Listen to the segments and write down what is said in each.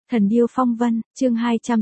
Thần điêu phong vân, chương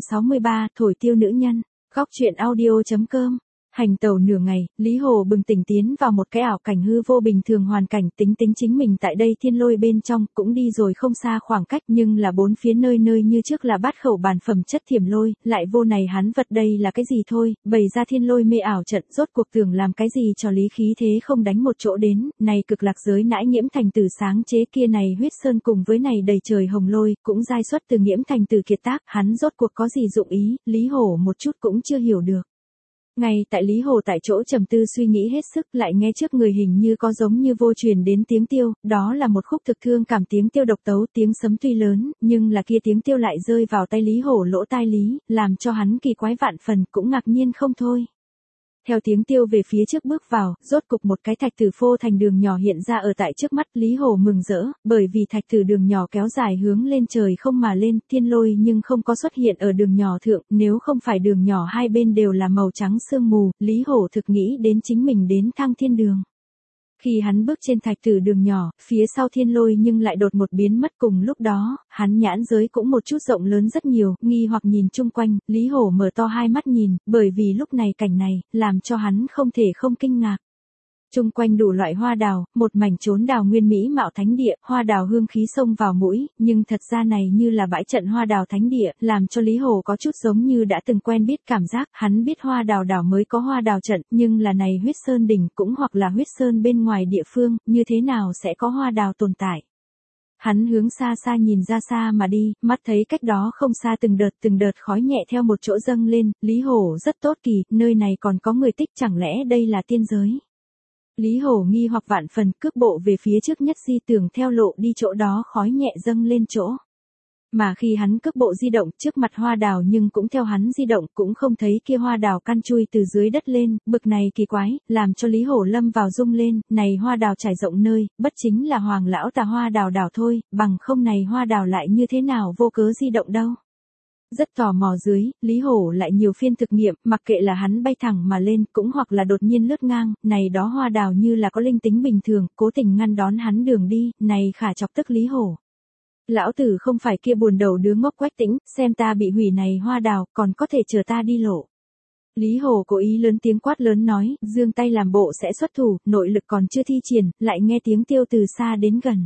263, thổi tiêu nữ nhân. Góc truyện audio.com. Hành tẩu nửa ngày, Lý Hồ bừng tỉnh tiến vào một cái ảo cảnh hư vô bình thường hoàn cảnh, tính chính mình tại đây thiên lôi bên trong, cũng đi rồi không xa khoảng cách, nhưng là bốn phía nơi nơi như trước là bát khẩu bản phẩm chất thiểm lôi, lại vô này hắn vật đây là cái gì thôi, bày ra thiên lôi mê ảo trận, rốt cuộc tưởng làm cái gì cho lý khí thế không đánh một chỗ đến, này cực lạc giới nãi nghiễm thành từ sáng chế kia này huyết sơn cùng với này đầy trời hồng lôi, cũng giai xuất từ nghiễm thành từ kiệt tác, hắn rốt cuộc có gì dụng ý, Lý Hồ một chút cũng chưa hiểu được. Ngay tại Lý Hồ tại chỗ trầm tư suy nghĩ hết sức, lại nghe trước người hình như có giống như vô truyền đến tiếng tiêu, đó là một khúc thực thương cảm tiếng tiêu độc tấu, tiếng sấm tuy lớn, nhưng là kia tiếng tiêu lại rơi vào tay Lý Hồ lỗ tai lý, làm cho hắn kỳ quái vạn phần, cũng ngạc nhiên không thôi. Theo tiếng tiêu về phía trước bước vào, rốt cục một cái thạch tử phô thành đường nhỏ hiện ra ở tại trước mắt, Lý Hồ mừng rỡ, bởi vì thạch tử đường nhỏ kéo dài hướng lên trời không mà lên, thiên lôi nhưng không có xuất hiện ở đường nhỏ thượng, nếu không phải đường nhỏ hai bên đều là màu trắng sương mù, Lý Hồ thực nghĩ đến chính mình đến thăng thiên đường. Khi hắn bước trên thạch tử đường nhỏ, phía sau thiên lôi nhưng lại đột một biến mất cùng lúc đó, hắn nhãn giới cũng một chút rộng lớn rất nhiều, nghi hoặc nhìn chung quanh, Lý Hổ mở to hai mắt nhìn, bởi vì lúc này cảnh này, làm cho hắn không thể không kinh ngạc. Chung quanh đủ loại hoa đào, một mảnh chốn đào nguyên mỹ mạo thánh địa, hoa đào hương khí xông vào mũi, nhưng thật ra này như là bãi trận hoa đào thánh địa, làm cho Lý Hồ có chút giống như đã từng quen biết cảm giác, hắn biết hoa đào đảo mới có hoa đào trận, nhưng là này huyết sơn đỉnh cũng hoặc là huyết sơn bên ngoài địa phương, như thế nào sẽ có hoa đào tồn tại. Hắn hướng xa xa nhìn ra xa mà đi, mắt thấy cách đó không xa từng đợt khói nhẹ theo một chỗ dâng lên, Lý Hổ rất tốt kỳ, nơi này còn có người tích, chẳng lẽ đây là tiên giới. Lý Hổ nghi hoặc vạn phần, cước bộ về phía trước nhất di tưởng theo lộ đi chỗ đó khói nhẹ dâng lên chỗ. Mà khi hắn cước bộ di động trước mặt hoa đào nhưng cũng theo hắn di động cũng không thấy kia hoa đào căn chui từ dưới đất lên, bực này kỳ quái, làm cho Lý Hổ lâm vào rung lên, này hoa đào trải rộng nơi, bất chính là hoàng lão tà hoa đào đảo thôi, bằng không này hoa đào lại như thế nào vô cớ di động đâu. Rất tò mò dưới, Lý Hổ lại nhiều phiên thực nghiệm, mặc kệ là hắn bay thẳng mà lên, cũng hoặc là đột nhiên lướt ngang, này đó hoa đào như là có linh tính bình thường, cố tình ngăn đón hắn đường đi, này khả chọc tức Lý Hổ. Lão tử không phải kia buồn đầu đứa ngốc Quách Tĩnh, xem ta bị hủy này hoa đào, còn có thể chờ ta đi lộ. Lý Hồ cố ý lớn tiếng quát lớn nói, giương tay làm bộ sẽ xuất thủ, nội lực còn chưa thi triển, lại nghe tiếng tiêu từ xa đến gần.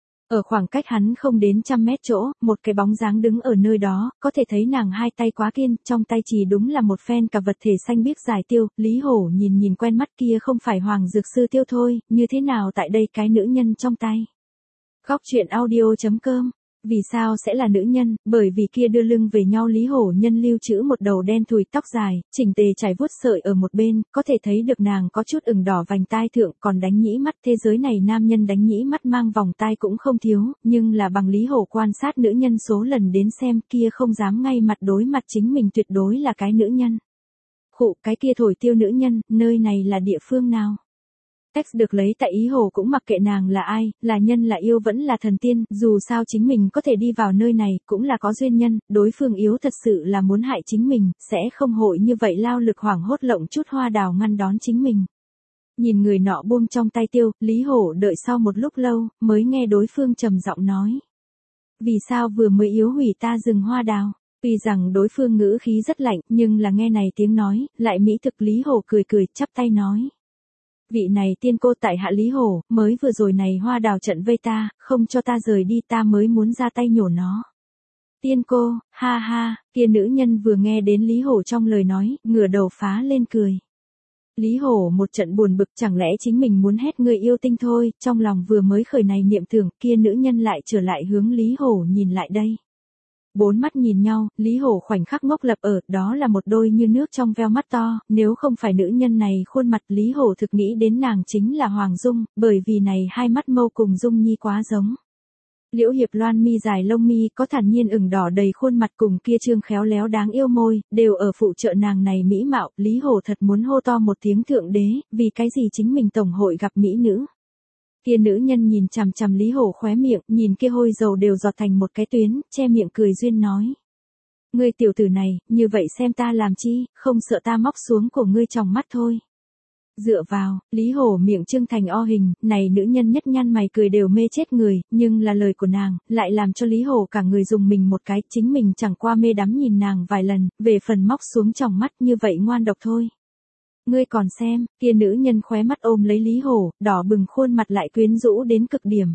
Ở khoảng cách hắn không đến 100 mét chỗ, một cái bóng dáng đứng ở nơi đó, có thể thấy nàng hai tay quá kiên, trong tay chỉ đúng là một phen cả vật thể xanh biếc dài tiêu, Lý Hổ nhìn quen mắt kia không phải Hoàng Dược Sư tiêu thôi, như thế nào tại đây cái nữ nhân trong tay. Góc truyện audio.com. Vì sao sẽ là nữ nhân, bởi vì kia đưa lưng về nhau Lý Hổ nhân lưu trữ một đầu đen thùi tóc dài, chỉnh tề trải vuốt sợi ở một bên, có thể thấy được nàng có chút ửng đỏ vành tai thượng, còn đánh nhĩ mắt, thế giới này nam nhân đánh nhĩ mắt mang vòng tai cũng không thiếu, nhưng là bằng Lý Hổ quan sát nữ nhân số lần đến xem kia không dám ngay mặt đối mặt chính mình tuyệt đối là cái nữ nhân. Khụ, cái kia thổi tiêu nữ nhân, nơi này là địa phương nào? Text được lấy tại Ý Hồ cũng mặc kệ nàng là ai, là nhân là yêu vẫn là thần tiên, dù sao chính mình có thể đi vào nơi này, cũng là có duyên nhân, đối phương yếu thật sự là muốn hại chính mình, sẽ không hội như vậy lao lực hoảng hốt lộng chút hoa đào ngăn đón chính mình. Nhìn người nọ buông trong tay tiêu, Lý Hổ đợi sau một lúc lâu, mới nghe đối phương trầm giọng nói. Vì sao vừa mới yếu hủy ta rừng hoa đào? Tuy rằng đối phương ngữ khí rất lạnh, nhưng là nghe này tiếng nói, lại mỹ thực Lý Hổ cười chắp tay nói. Vị này tiên cô tại hạ Lý Hổ, mới vừa rồi này hoa đào trận vây ta, không cho ta rời đi ta mới muốn ra tay nhổ nó. Tiên cô, ha ha, kia nữ nhân vừa nghe đến Lý Hổ trong lời nói, ngửa đầu phá lên cười. Lý Hổ một trận buồn bực chẳng lẽ chính mình muốn hét người yêu tinh thôi, trong lòng vừa mới khởi này niệm tưởng, kia nữ nhân lại trở lại hướng Lý Hổ nhìn lại đây. Bốn mắt nhìn nhau, Lý Hổ khoảnh khắc ngốc lập ở, đó là một đôi như nước trong veo mắt to, nếu không phải nữ nhân này khuôn mặt Lý Hổ thực nghĩ đến nàng chính là Hoàng Dung, bởi vì này hai mắt mâu cùng Dung Nhi quá giống. Liễu Hiệp Loan mi dài lông mi có thản nhiên ửng đỏ đầy khuôn mặt cùng kia trương khéo léo đáng yêu môi, đều ở phụ trợ nàng này mỹ mạo, Lý Hổ thật muốn hô to một tiếng thượng đế, vì cái gì chính mình tổng hội gặp mỹ nữ. Kia nữ nhân nhìn chằm chằm Lý Hổ khóe miệng, nhìn kia hôi dầu đều giọt thành một cái tuyến, che miệng cười duyên nói. Ngươi tiểu tử này, như vậy xem ta làm chi, không sợ ta móc xuống của ngươi trong mắt thôi. Dựa vào, Lý Hổ miệng trưng thành o hình, này nữ nhân nhất nhăn mày cười đều mê chết người, nhưng là lời của nàng, lại làm cho Lý Hổ cả người dùng mình một cái, chính mình chẳng qua mê đắm nhìn nàng vài lần, về phần móc xuống tròng mắt như vậy ngoan độc thôi. Ngươi còn xem, kia nữ nhân khóe mắt ôm lấy Lý Hổ, đỏ bừng khuôn mặt lại quyến rũ đến cực điểm.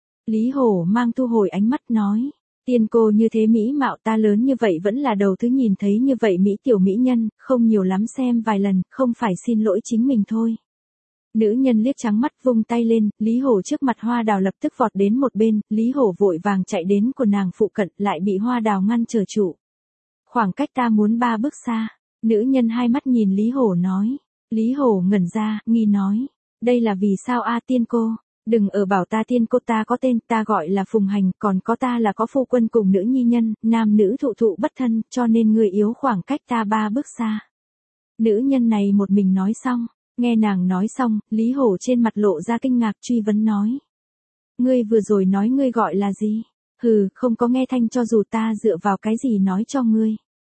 Lý Hổ mang thu hồi ánh mắt nói. Tiên cô như thế mỹ mạo ta lớn như vậy vẫn là đầu thứ nhìn thấy như vậy mỹ tiểu mỹ nhân, không nhiều lắm xem vài lần, không phải xin lỗi chính mình thôi. Nữ nhân liếc trắng mắt vung tay lên, Lý Hổ trước mặt Hoa Đào lập tức vọt đến một bên, Lý Hổ vội vàng chạy đến của nàng phụ cận lại bị Hoa Đào ngăn trở trụ. Khoảng cách ta muốn 3 bước xa, nữ nhân hai mắt nhìn Lý Hổ nói. Lý Hổ ngẩn ra, nghi nói, đây là vì sao a tiên cô? Đừng ở bảo ta tiên cô, ta có tên, ta gọi là Phùng Hành, còn có ta là có phu quân cùng nữ nhi nhân, nam nữ thụ thụ bất thân, cho nên người yếu khoảng cách ta 3 bước xa. Nữ nhân này một mình nói xong, nghe nàng nói xong, Lý Hổ trên mặt lộ ra kinh ngạc truy vấn nói. Ngươi vừa rồi nói ngươi gọi là gì? Hừ, không có nghe thanh cho dù ta dựa vào cái gì nói cho ngươi.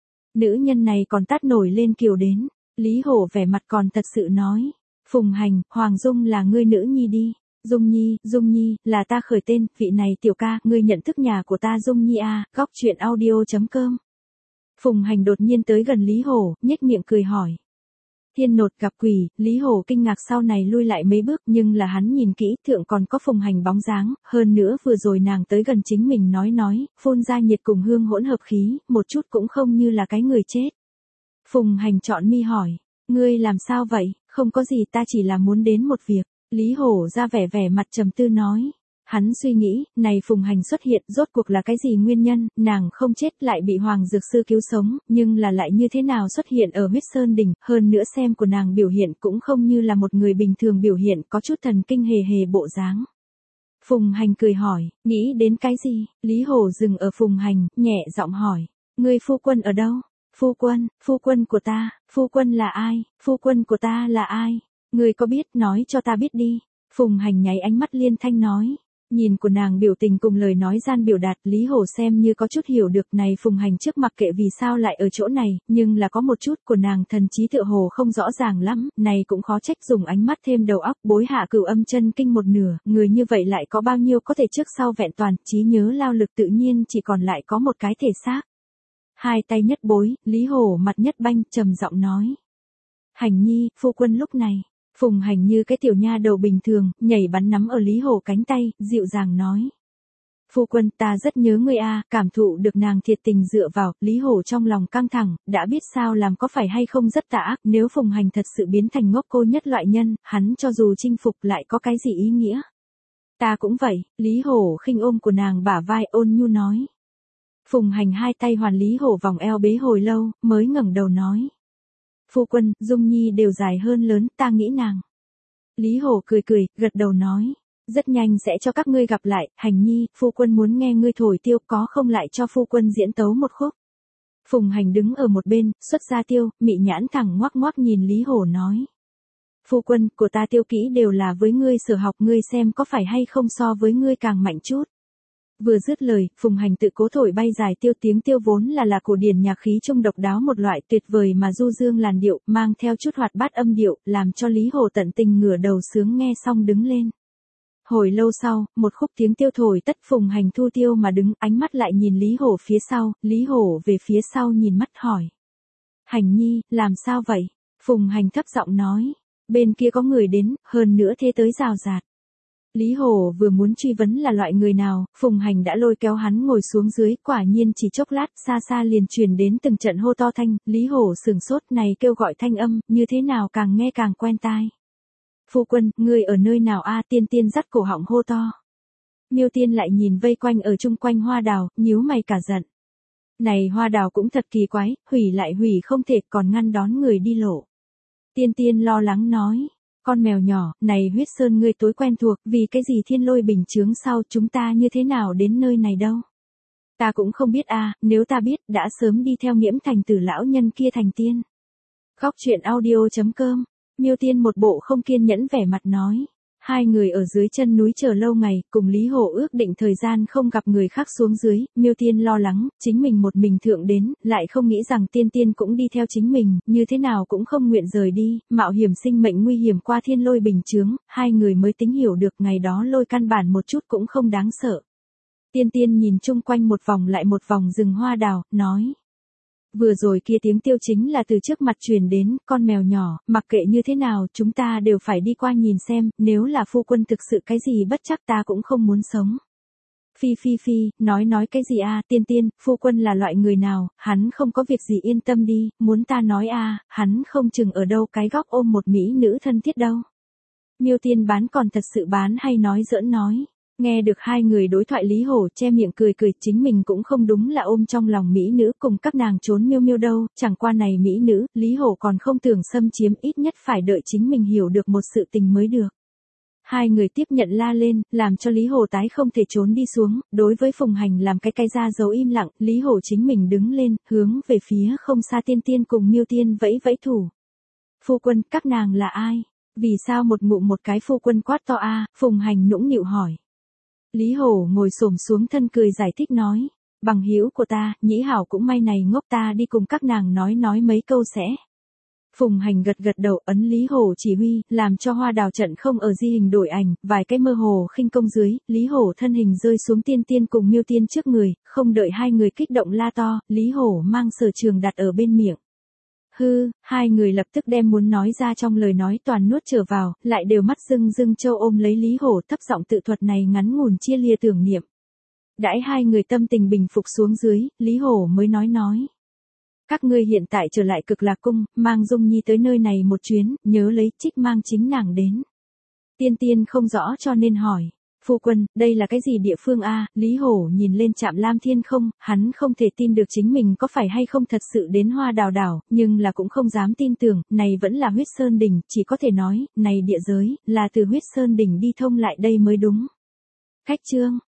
Nữ nhân này còn tát nổi lên kiều đến, Lý Hổ vẻ mặt còn thật sự nói. Phùng Hành, Hoàng Dung là ngươi nữ nhi đi. Dung Nhi, là ta khởi tên, vị này tiểu ca, ngươi nhận thức nhà của ta Dung Nhi à, góc chuyện audio.com. Phùng Hành đột nhiên tới gần Lý Hổ, nhếch miệng cười hỏi. Thiên nột gặp quỷ, Lý Hổ kinh ngạc sau này lui lại mấy bước nhưng là hắn nhìn kỹ thượng còn có Phùng Hành bóng dáng, hơn nữa vừa rồi nàng tới gần chính mình nói, phun ra nhiệt cùng hương hỗn hợp khí, một chút cũng không như là cái người chết. Phùng Hành trọn mi hỏi, ngươi làm sao vậy, không có gì ta chỉ là muốn đến một việc. Lý Hổ ra vẻ mặt trầm tư nói. Hắn suy nghĩ, này Phùng Hành xuất hiện rốt cuộc là cái gì nguyên nhân, nàng không chết lại bị Hoàng Dược Sư cứu sống, nhưng là lại như thế nào xuất hiện ở huyết sơn đỉnh, hơn nữa xem của nàng biểu hiện cũng không như là một người bình thường biểu hiện, có chút thần kinh hề bộ dáng. Phùng Hành cười hỏi, nghĩ đến cái gì, Lý Hổ dừng ở Phùng Hành, nhẹ giọng hỏi, ngươi phu quân ở đâu? Phu quân của ta, phu quân là ai, phu quân của ta là ai? Ngươi có biết, nói cho ta biết đi. Phùng Hành nháy ánh mắt liên thanh nói. Nhìn của nàng biểu tình cùng lời nói gian biểu đạt, Lý Hổ xem như có chút hiểu được này Phùng Hành trước mặc kệ vì sao lại ở chỗ này, nhưng là có một chút của nàng thần trí tựa hồ không rõ ràng lắm, này cũng khó trách dùng ánh mắt thêm đầu óc bối hạ cửu âm chân kinh một nửa, người như vậy lại có bao nhiêu có thể trước sau vẹn toàn, trí nhớ lao lực tự nhiên chỉ còn lại có một cái thể xác. Hai tay nhất bối, Lý Hổ mặt nhất banh, trầm giọng nói. Hành nhi, phu quân lúc này. Phùng Hành như cái tiểu nha đầu bình thường, nhảy bắn nắm ở Lý Hổ cánh tay, dịu dàng nói. Phu quân, ta rất nhớ ngươi a, cảm thụ được nàng thiệt tình dựa vào, Lý Hổ trong lòng căng thẳng, đã biết sao làm có phải hay không rất tà ác, nếu Phùng Hành thật sự biến thành ngốc cô nhất loại nhân, hắn cho dù chinh phục lại có cái gì ý nghĩa. Ta cũng vậy, Lý Hổ khinh ôm của nàng bả vai ôn nhu nói. Phùng Hành hai tay hoàn Lý Hổ vòng eo bế hồi lâu, mới ngẩng đầu nói. Phu quân, Dung Nhi đều dài hơn lớn, ta nghĩ nàng. Lý Hổ cười, gật đầu nói. Rất nhanh sẽ cho các ngươi gặp lại, Hành nhi, phu quân muốn nghe ngươi thổi tiêu có không lại cho phu quân diễn tấu một khúc. Phùng Hành đứng ở một bên, xuất ra tiêu, mị nhãn thẳng ngoác nhìn Lý Hổ nói. Phu quân, của ta tiêu kỹ đều là với ngươi sở học, ngươi xem có phải hay không so với ngươi càng mạnh chút. Vừa dứt lời, Phùng Hành tự cố thổi bay dài tiêu, tiếng tiêu vốn là cổ điển nhạc khí trung độc đáo một loại tuyệt vời mà du dương làn điệu, mang theo chút hoạt bát âm điệu, làm cho Lý Hổ tận tình ngửa đầu sướng nghe xong đứng lên. Hồi lâu sau, một khúc tiếng tiêu thổi tất, Phùng Hành thu tiêu mà đứng, ánh mắt lại nhìn Lý Hổ phía sau, Lý Hổ về phía sau nhìn mắt hỏi. Hành nhi, làm sao vậy? Phùng Hành thấp giọng nói, bên kia có người đến, hơn nữa thế tới rào rạt. Lý Hổ vừa muốn truy vấn là loại người nào, Phùng Hành đã lôi kéo hắn ngồi xuống dưới, quả nhiên chỉ chốc lát, xa liền truyền đến từng trận hô to thanh, Lý Hổ sửng sốt này kêu gọi thanh âm, như thế nào càng nghe càng quen tai. Phu quân, ngươi ở nơi nào a? Tiên dắt cổ họng hô to. Miêu Tiên lại nhìn vây quanh ở chung quanh Hoa Đào, nhíu mày cả giận. Này Hoa Đào cũng thật kỳ quái, hủy lại hủy không thể còn ngăn đón người đi lộ. Tiên lo lắng nói. Con mèo nhỏ, này huyết sơn ngươi tối quen thuộc, vì cái gì thiên lôi bình chướng sau chúng ta như thế nào đến nơi này đâu. Ta cũng không biết a, nếu ta biết, đã sớm đi theo Nghiễm Thành Tử lão nhân kia thành tiên. Góc chuyện audio.com, Miêu Tiên một bộ không kiên nhẫn vẻ mặt nói. Hai người ở dưới chân núi chờ lâu ngày, cùng Lý Hổ ước định thời gian không gặp người khác xuống dưới, Miêu Tiên lo lắng, chính mình một mình thượng đến, lại không nghĩ rằng Tiên Tiên cũng đi theo chính mình, như thế nào cũng không nguyện rời đi, mạo hiểm sinh mệnh nguy hiểm qua thiên lôi bình chướng, hai người mới tính hiểu được ngày đó lôi căn bản một chút cũng không đáng sợ. Tiên Tiên nhìn chung quanh một vòng lại một vòng rừng hoa đào, nói. Vừa rồi kia tiếng tiêu chính là từ trước mặt truyền đến, con mèo nhỏ, mặc kệ như thế nào, chúng ta đều phải đi qua nhìn xem, nếu là phu quân thực sự cái gì bất chắc ta cũng không muốn sống. Phi, nói cái gì a, Tiên Tiên, phu quân là loại người nào, hắn không có việc gì yên tâm đi, muốn ta nói hắn không chừng ở đâu cái góc ôm một mỹ nữ thân thiết đâu. Miêu Tiên bán còn thật sự bán hay nói giỡn nói. Nghe được hai người đối thoại Lý Hổ che miệng cười chính mình cũng không đúng là ôm trong lòng mỹ nữ cùng các nàng trốn miêu đâu, chẳng qua này mỹ nữ, Lý Hổ còn không tưởng xâm chiếm ít nhất phải đợi chính mình hiểu được một sự tình mới được. Hai người tiếp nhận la lên, làm cho Lý Hổ tái không thể trốn đi xuống, đối với Phùng Hành làm cái ra dấu im lặng, Lý Hổ chính mình đứng lên, hướng về phía không xa Tiên Tiên cùng Miêu Tiên vẫy thủ. Phu quân, các nàng là ai? Vì sao một ngụm một cái phu quân quát to Phùng Hành nũng nịu hỏi. Lý Hổ ngồi xổm xuống thân cười giải thích nói, bằng hữu của ta, Nhĩ Hảo cũng may này ngốc ta đi cùng các nàng nói mấy câu sẽ. Phùng Hành gật đầu ấn Lý Hổ chỉ huy, làm cho hoa đào trận không ở di hình đổi ảnh, vài cái mơ hồ khinh công dưới, Lý Hổ thân hình rơi xuống Tiên Tiên cùng Miêu Tiên trước người, không đợi hai người kích động la to, Lý Hổ mang sở trường đặt ở bên miệng. Hai người lập tức đem muốn nói ra trong lời nói toàn nuốt trở vào, lại đều mắt rưng châu ôm lấy Lý Hổ thấp giọng tự thuật này ngắn ngủn chia lìa tưởng niệm. Đãi hai người tâm tình bình phục xuống dưới, Lý Hổ mới nói. Các ngươi hiện tại trở lại Cực Lạc Cung, mang Dung Nhi tới nơi này một chuyến, nhớ lấy trích mang chính nàng đến. Tiên Tiên không rõ cho nên hỏi. Phu quân, đây là cái gì địa phương Lý Hổ nhìn lên Trạm Lam Thiên không, hắn không thể tin được chính mình có phải hay không thật sự đến Hoa Đào đảo, nhưng là cũng không dám tin tưởng, này vẫn là Huyết Sơn đỉnh, chỉ có thể nói, này địa giới, là từ Huyết Sơn đỉnh đi thông lại đây mới đúng. Cách chương